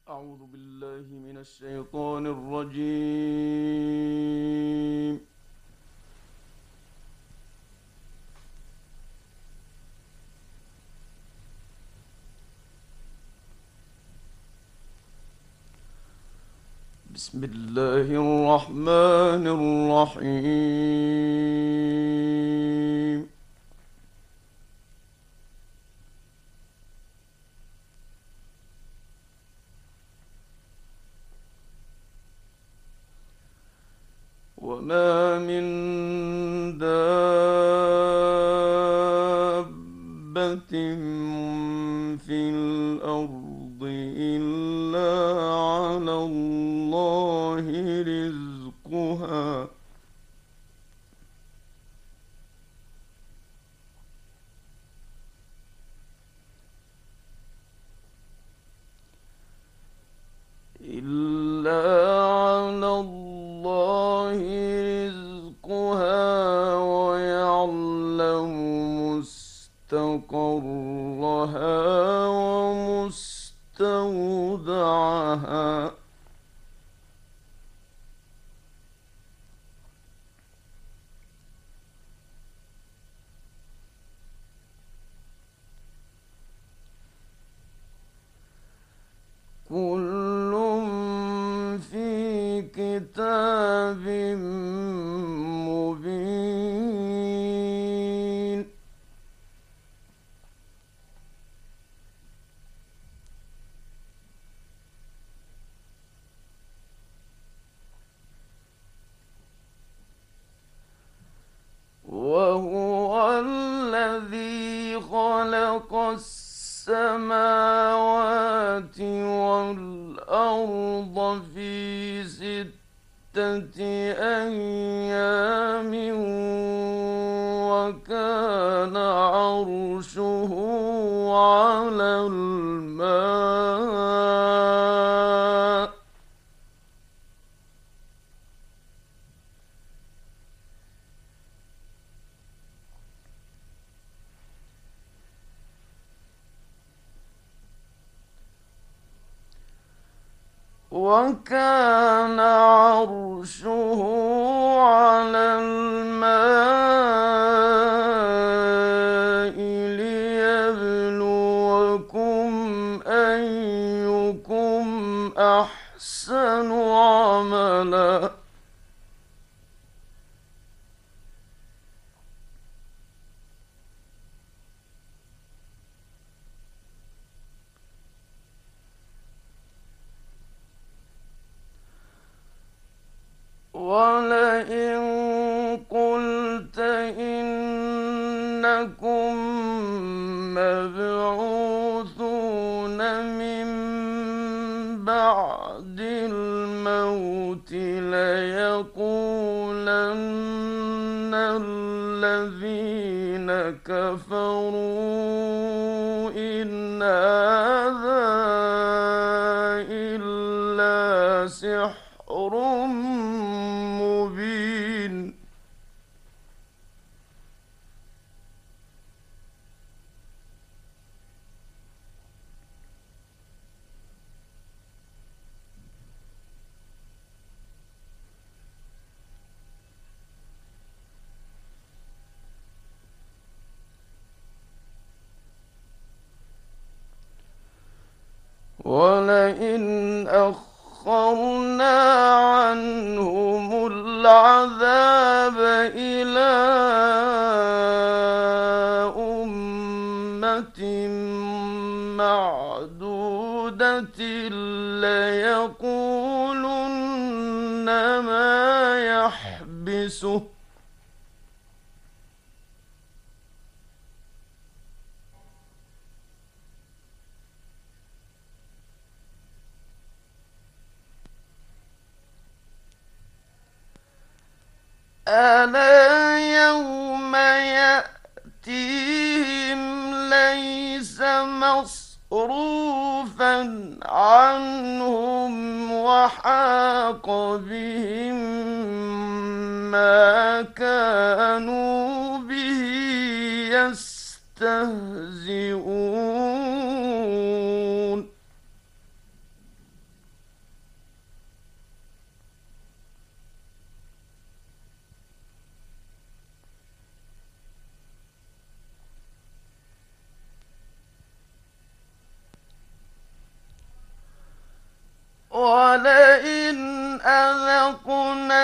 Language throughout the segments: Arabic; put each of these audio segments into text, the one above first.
أعوذ بالله من الشيطان الرجيم. بسم الله الرحمن الرحيم. وما من دابة في الأرض إلا على الله رزقها إلا على الله رزقها ويعلم مستقرها ومستودعها. كل في كتاب مبين. وهو الذي خلق السماوات والأرض في 6 أيام وكان عرشه على الماء. وكان عرشه على الماء ليبلوكم أيكم أحسن عملا. ولئن قلت إنكم مبعوثون من بعد الموت ليقولن الذين كفروا إن هذا إلا سحر مبين. ولئن أخرنا عنهم العذاب إلى أمة معدودة ليقولن ما يحبسه. ألا يوم يأتيهم ليس مصروفا عنهم وحاق بهم ما كانوا به يستهزئون. ولئن أذقنا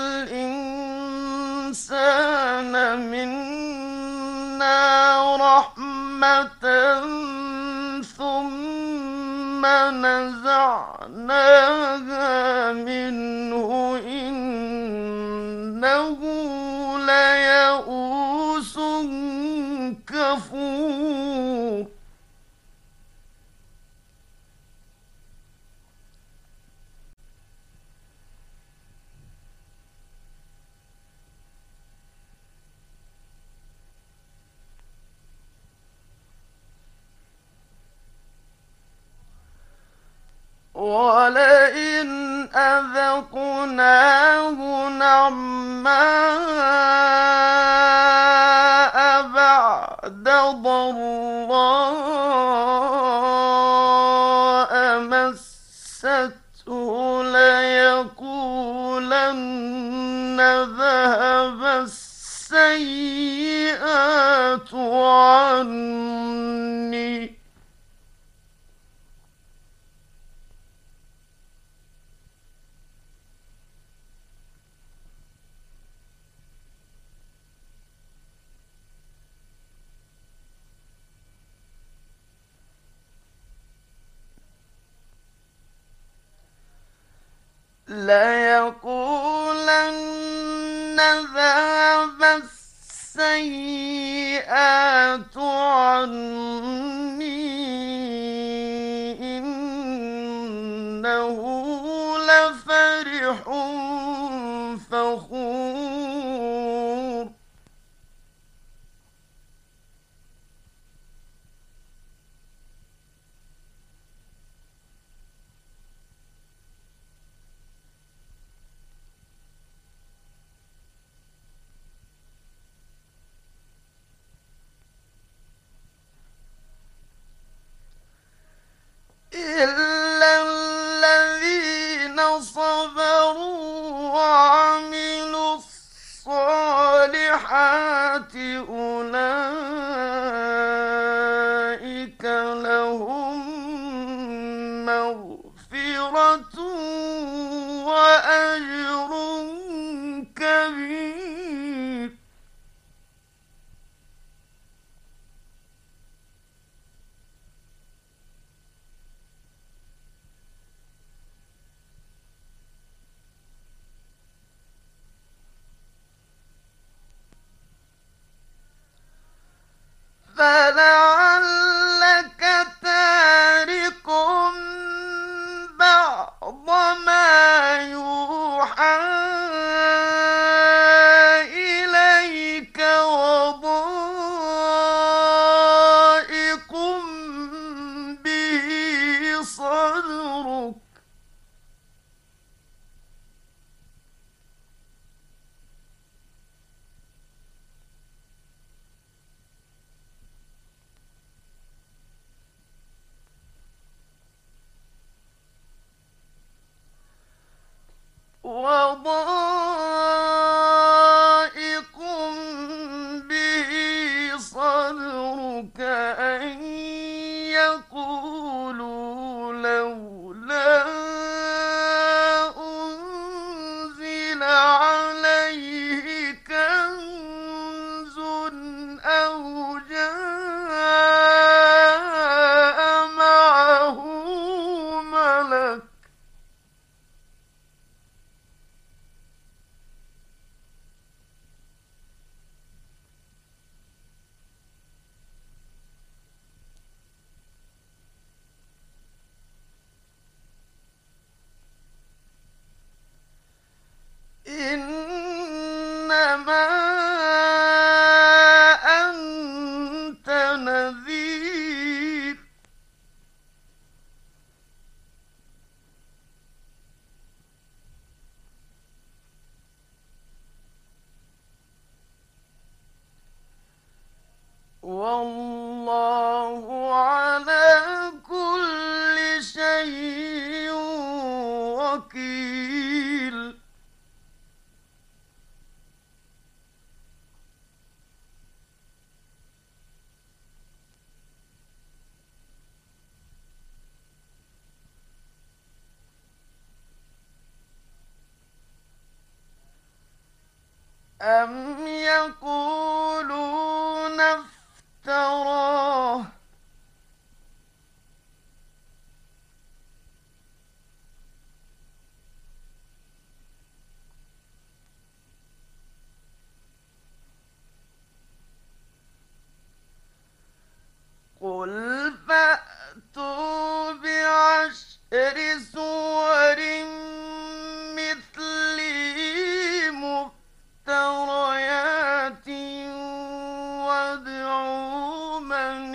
الإنسان منا رحمة ثم نزعناها منه إنه ليئوس كفور ولئن أذقناه نعماء بعد ضراء مسته ليقولن ذهب السيئات عني ليقولن ذهب السيئات عني إنه لفرح فخور إلا الذين صبروا وعملوا الصالحات أولئك لهم مغفرة وأجر كبير فلعلك تارك بعض ما يوحى إليك وضائق به صدرك وضائق به صدرك أن يقولوا لولا أنزل عليه كنز أو جاء معه ملك إنما أنت نذير والله على كل شيء وكيل أم يقولون افتراه قل فأتوا بعشر سور مثله مفتريات وادعوا من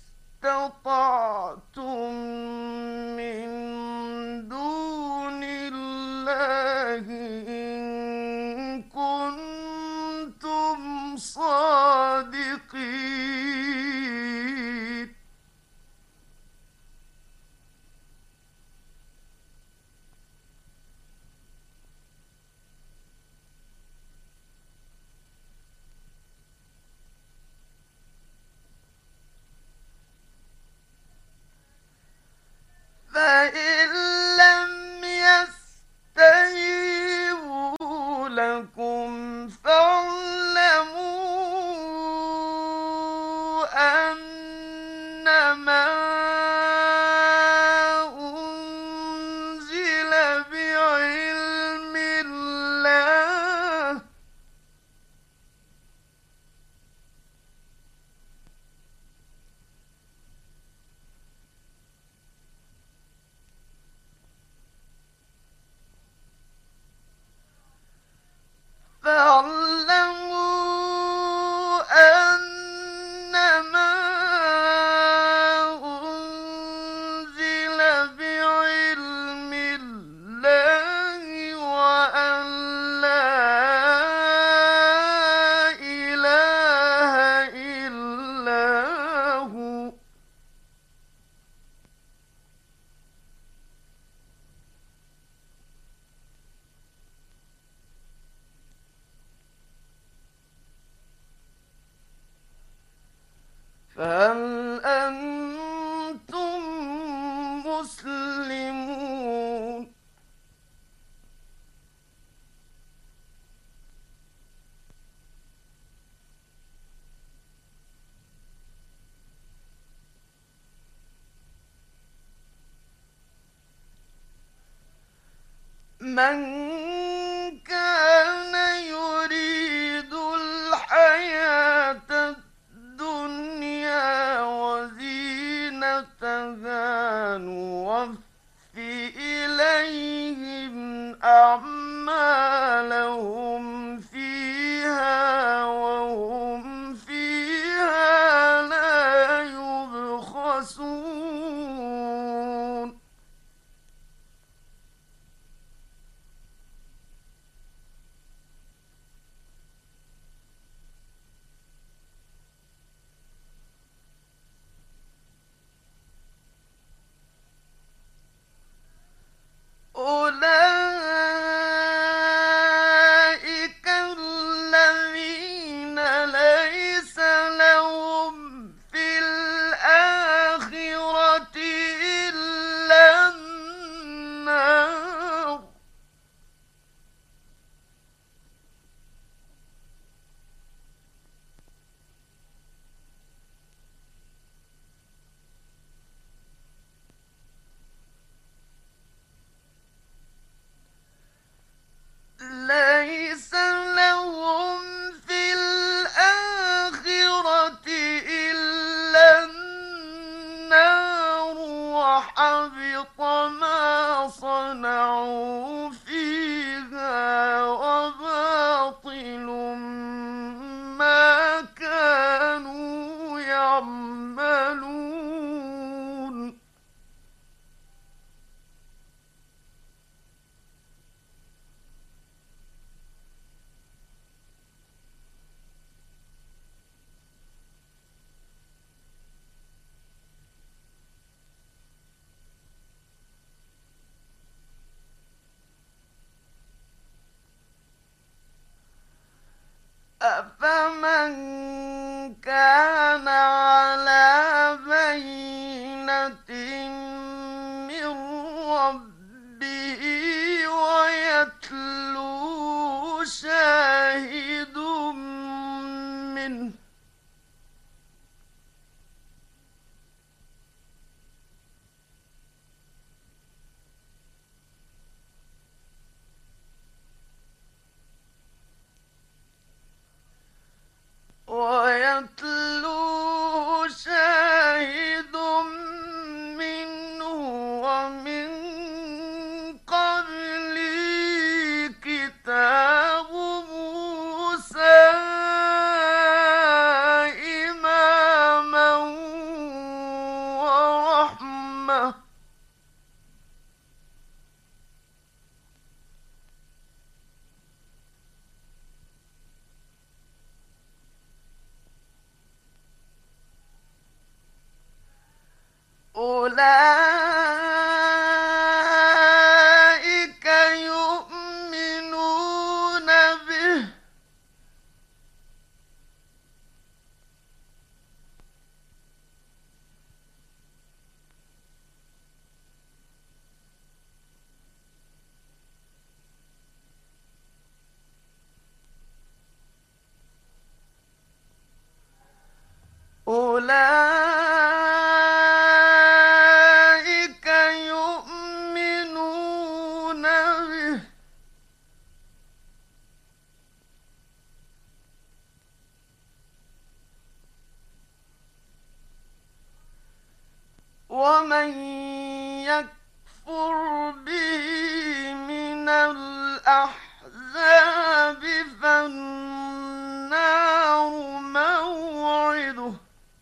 استطعتم من دون الله إن كنتم صادقين. فإن لم يستجيبوا لكم فاعلموا أنما أنزل بعلم الله فاعلموا أنما أنزل بعلم الله وأن لا إله إلا هو. فهل أنتم مسلمون؟ من كان يريد الحياة الدنيا وزينتها نوفي إليهم أعمالهم فيها وهم فيها لا يبخسون. أولئك الذين ليس لهم في الآخرة إلا النار. ليس لهم في الآخرة إلا النار وحبط ما صنعوا فيها وباطل ما كانوا يعملون. أفمن كان على بينة من ربه ويتلو شاهد أولئك يؤمنون به ومن يكفر به من الأحزاب فالنار موعده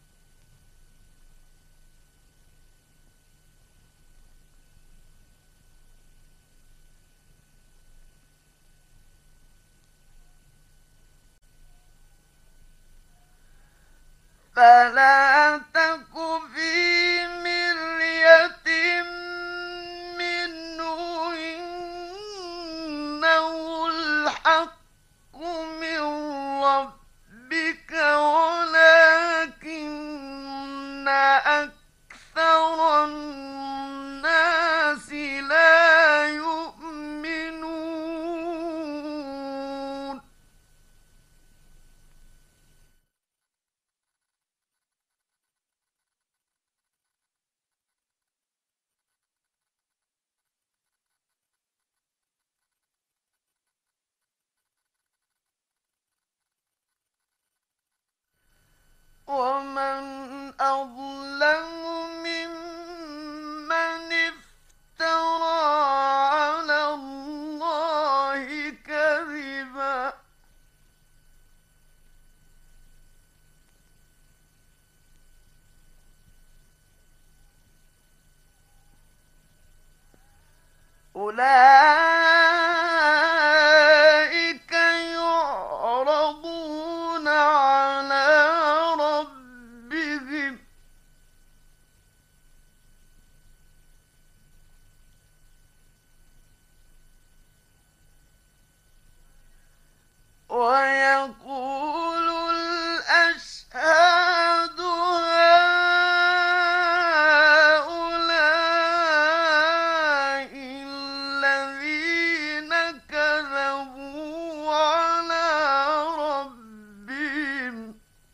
فلا تك في مرية منه إنه الحق من ربك ولكن أكثر الناس لا يؤمنون ومن أظلم ممن افترى على الله كذبا أولئك يعرضون على ربهم ويقول الأشهاد هؤلاء الذين كذبوا على ربهم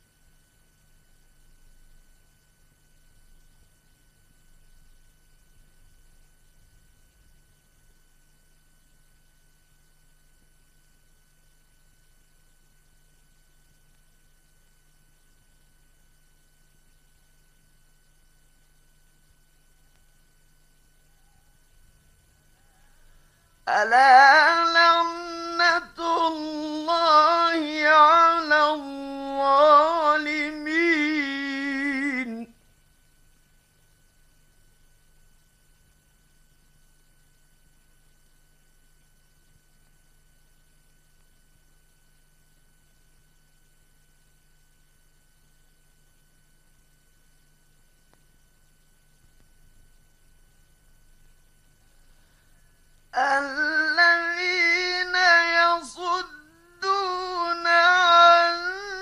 ألا لعنة الله على الظالمين الذين يصدون عن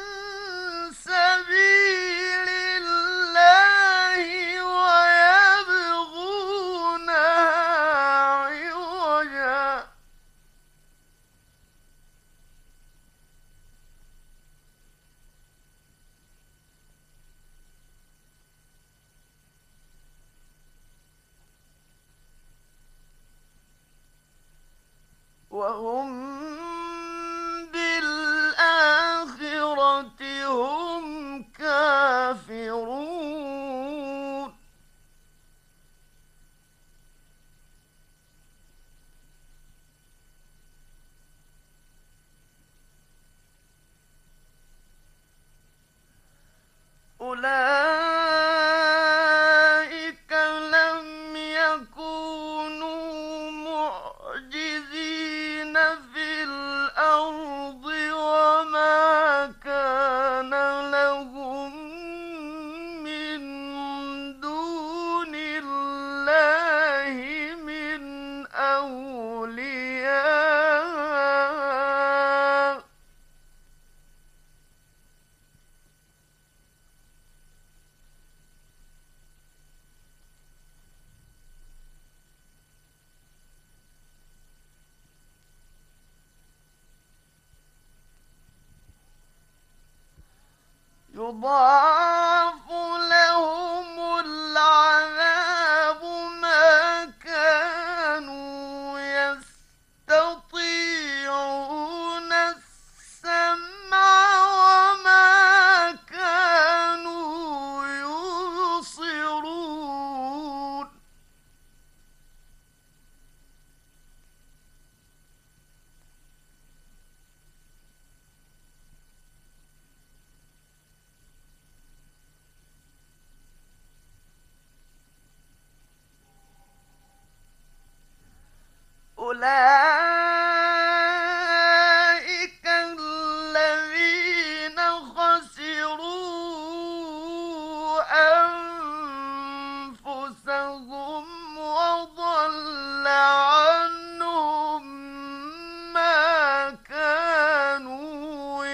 سبيل الله ويبغونها عوجا وهم بالآخرة هم كافرون أولئك لم يكونوا معجزين في الأرض وما كان لهم من دون الله من أولياء يضاعف أولئك الذين خسروا أنفسهم وضل عنهم ما كانوا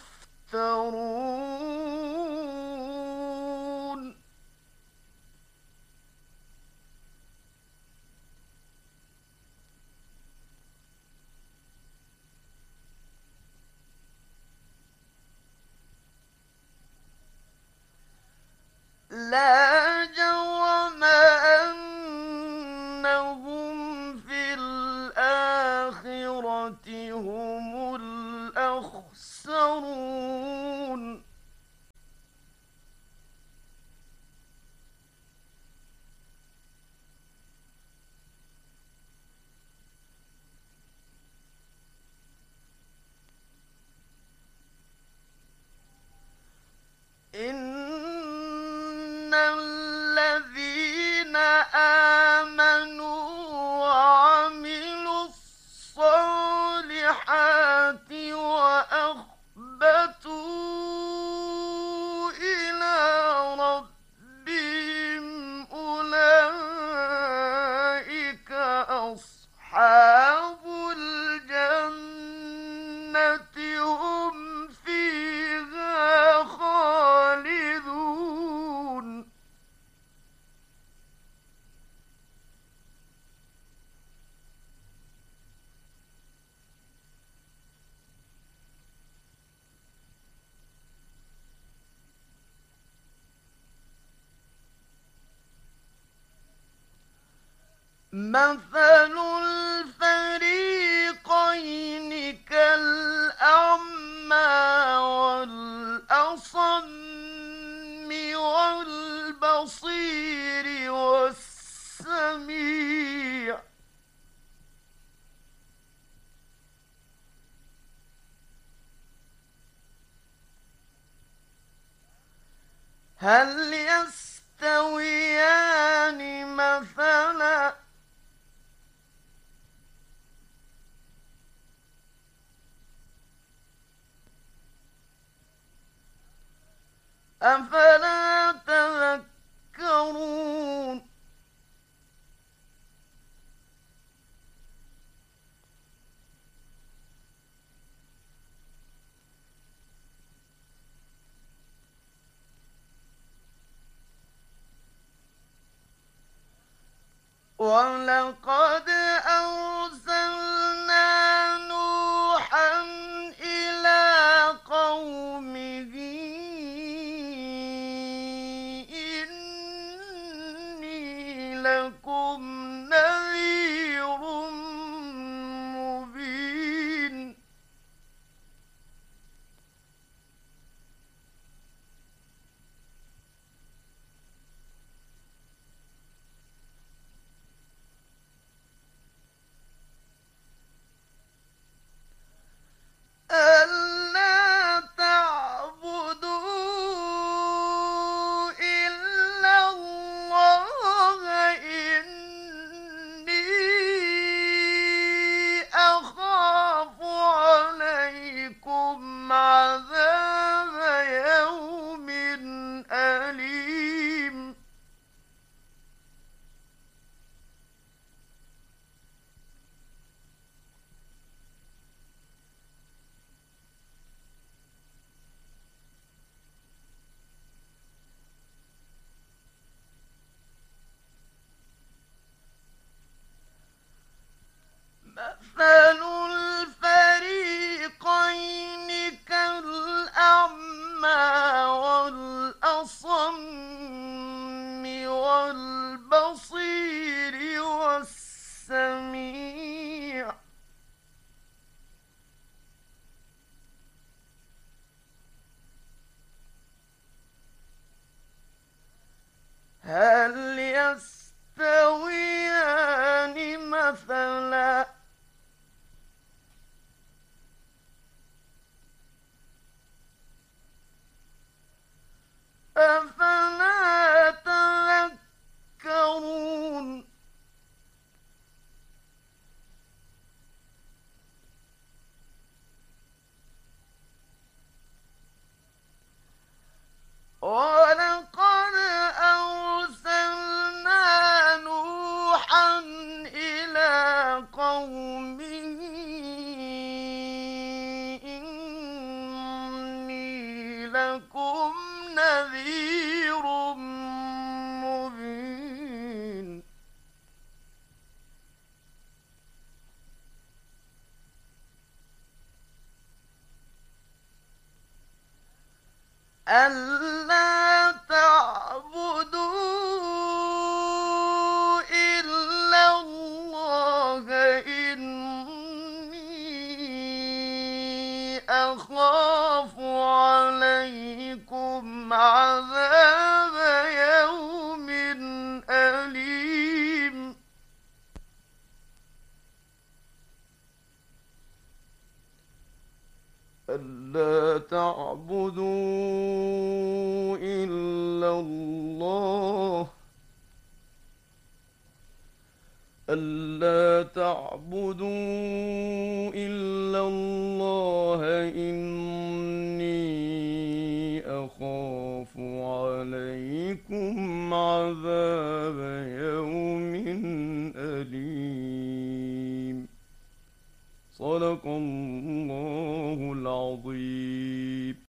يفترون. لا جرم أنهم في الآخرة هم الأخسرون. إن الذين آمنوا وعملوا الصالحات وأخبتوا إلى ربهم أولئك أصحاب الجنة هم فيها خالدون. مثل الفريقين كالأعمى والأصم والبصير والسميع. هل يستويان مثلا؟ أفلا تذكرون. ولقد أرسلنا نوحا إلى قومه إني لكم نذير مبين. ألا تعبدوا إلا الله إني أخاف عليكم عذاب يوم أليم. مثل الفريقين كالأعمى والأصم والبصير والسميع. هل يستويان مثلا؟ أفلا تذكرون. لكم نذير مبين ألا تعبدوا إلا الله إني أخاف عليكم عذاب يوم أليم ألا تعبدوا إلا الله إني أخاف عليكم عذاب يوم أليم صدق الله العظيم.